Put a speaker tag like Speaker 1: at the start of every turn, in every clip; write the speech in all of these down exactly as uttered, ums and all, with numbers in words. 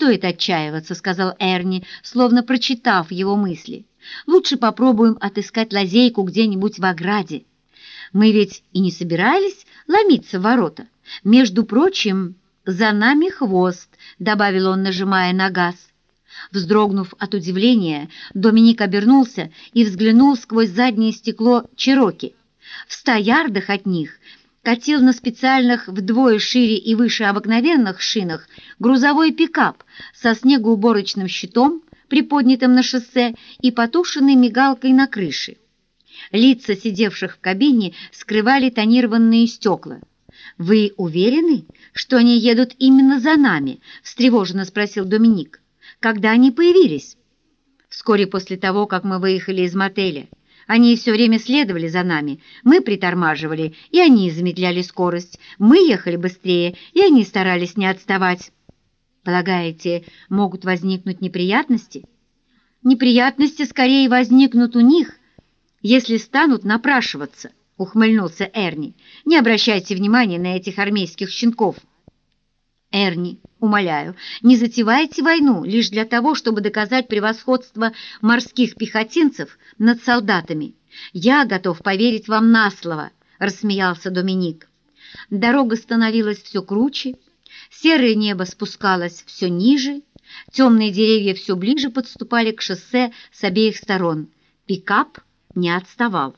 Speaker 1: стоит отчаиваться», — сказал Эрни, словно прочитав его мысли. «Лучше попробуем отыскать лазейку где-нибудь в ограде. Мы ведь и не собирались ломиться в ворота. Между прочим, за нами хвост», — добавил он, нажимая на газ. Вздрогнув от удивления, Доминик обернулся и взглянул сквозь заднее стекло Чероки. В ста ярдах от них катил на специальных вдвое шире и выше обыкновенных шинах грузовой пикап со снегоуборочным щитом, приподнятым на шоссе, и потушенной мигалкой на крыше. Лица сидевших в кабине скрывали тонированные стекла. «Вы уверены, что они едут именно за нами?» – встревоженно спросил Доминик. «Когда они появились?» «Вскоре после того, как мы выехали из мотеля. Они все время следовали за нами. Мы притормаживали, и они замедляли скорость. Мы ехали быстрее, и они старались не отставать». «Полагаете, могут возникнуть неприятности?» «Неприятности скорее возникнут у них, если станут напрашиваться», — ухмыльнулся Эрни. «Не обращайте внимания на этих армейских щенков». «Эрни, умоляю, не затевайте войну лишь для того, чтобы доказать превосходство морских пехотинцев над солдатами. Я готов поверить вам на слово», — рассмеялся Доминик. Дорога становилась все круче, серое небо спускалось все ниже, темные деревья все ближе подступали к шоссе с обеих сторон. Пикап не отставал.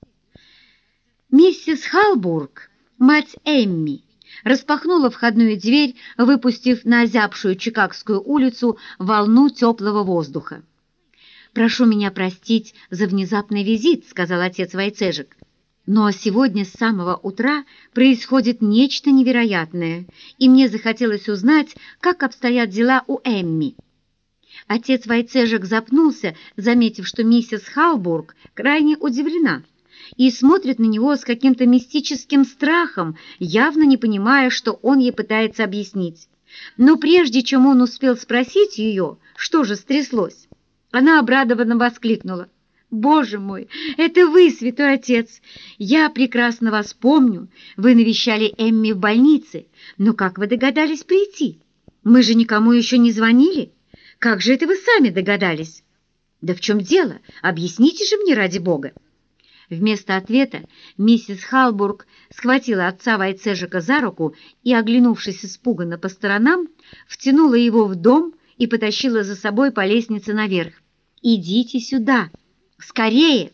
Speaker 1: Миссис Халбург, мать Эмми, распахнула входную дверь, выпустив на озябшую Чикагскую улицу волну теплого воздуха. «Прошу меня простить за внезапный визит», — сказал отец Войцежек. «Но сегодня с самого утра происходит нечто невероятное, и мне захотелось узнать, как обстоят дела у Эмми». Отец Войцежек запнулся, заметив, что миссис Халбург крайне удивлена и смотрит на него с каким-то мистическим страхом, явно не понимая, что он ей пытается объяснить. Но прежде чем он успел спросить ее, что же стряслось, она обрадованно воскликнула: «Боже мой, это вы, святой отец! Я прекрасно вас помню. Вы навещали Эмми в больнице. Но как вы догадались прийти? Мы же никому еще не звонили. Как же это вы сами догадались?» «Да в чем дело? Объясните же мне, ради бога!» Вместо ответа миссис Халбург схватила отца Войцежека за руку и, оглянувшись испуганно по сторонам, втянула его в дом и потащила за собой по лестнице наверх. «Идите сюда! Скорее!»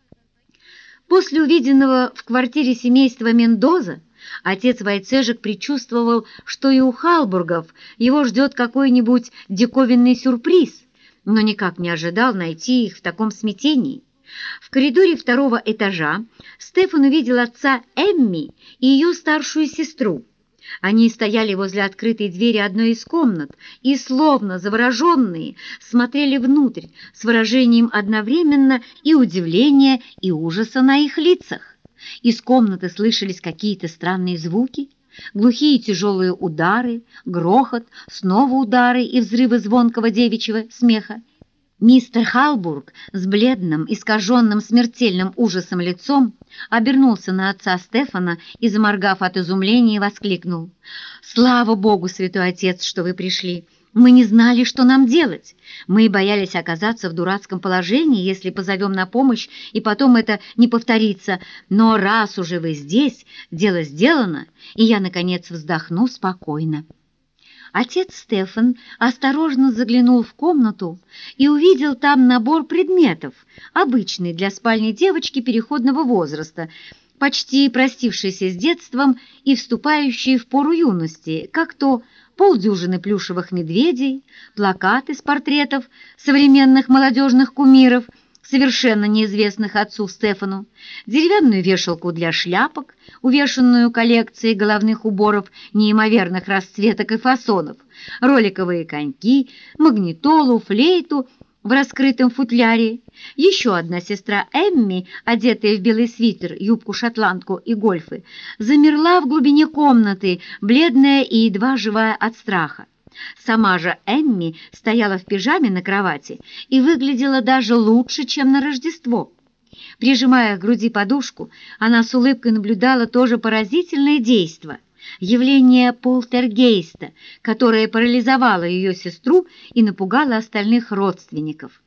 Speaker 1: После увиденного в квартире семейства Мендоза отец Войцежек предчувствовал, что и у Халбургов его ждет какой-нибудь диковинный сюрприз, но никак не ожидал найти их в таком смятении. В коридоре второго этажа Стефан увидел отца Эмми и ее старшую сестру. Они стояли возле открытой двери одной из комнат и, словно завороженные, смотрели внутрь с выражением одновременно и удивления, и ужаса на их лицах. Из комнаты слышались какие-то странные звуки, глухие тяжелые удары, грохот, снова удары и взрывы звонкого девичьего смеха. Мистер Халбург с бледным, искаженным смертельным ужасом лицом обернулся на отца Стефана и, заморгав от изумления, воскликнул: «Слава Богу, святой отец, что вы пришли! Мы не знали, что нам делать. Мы боялись оказаться в дурацком положении, если позовем на помощь, и потом это не повторится. Но раз уже вы здесь, дело сделано, и я, наконец, вздохну спокойно». Отец Стефан осторожно заглянул в комнату и увидел там набор предметов, обычный для спальни девочки переходного возраста, почти простившейся с детством и вступающей в пору юности, как то полдюжины плюшевых медведей, плакаты с портретов современных молодежных кумиров, совершенно неизвестных отцу Стефану, деревянную вешалку для шляпок, увешанную коллекцией головных уборов неимоверных расцветок и фасонов, роликовые коньки, магнитолу, флейту в раскрытом футляре. Еще одна сестра Эмми, одетая в белый свитер, юбку-шотландку и гольфы, замерла в глубине комнаты, бледная и едва живая от страха. Сама же Эмми стояла в пижаме на кровати и выглядела даже лучше, чем на Рождество. Прижимая к груди подушку, она с улыбкой наблюдала тоже поразительное действо. явление полтергейста, которое парализовало ее сестру и напугало остальных родственников.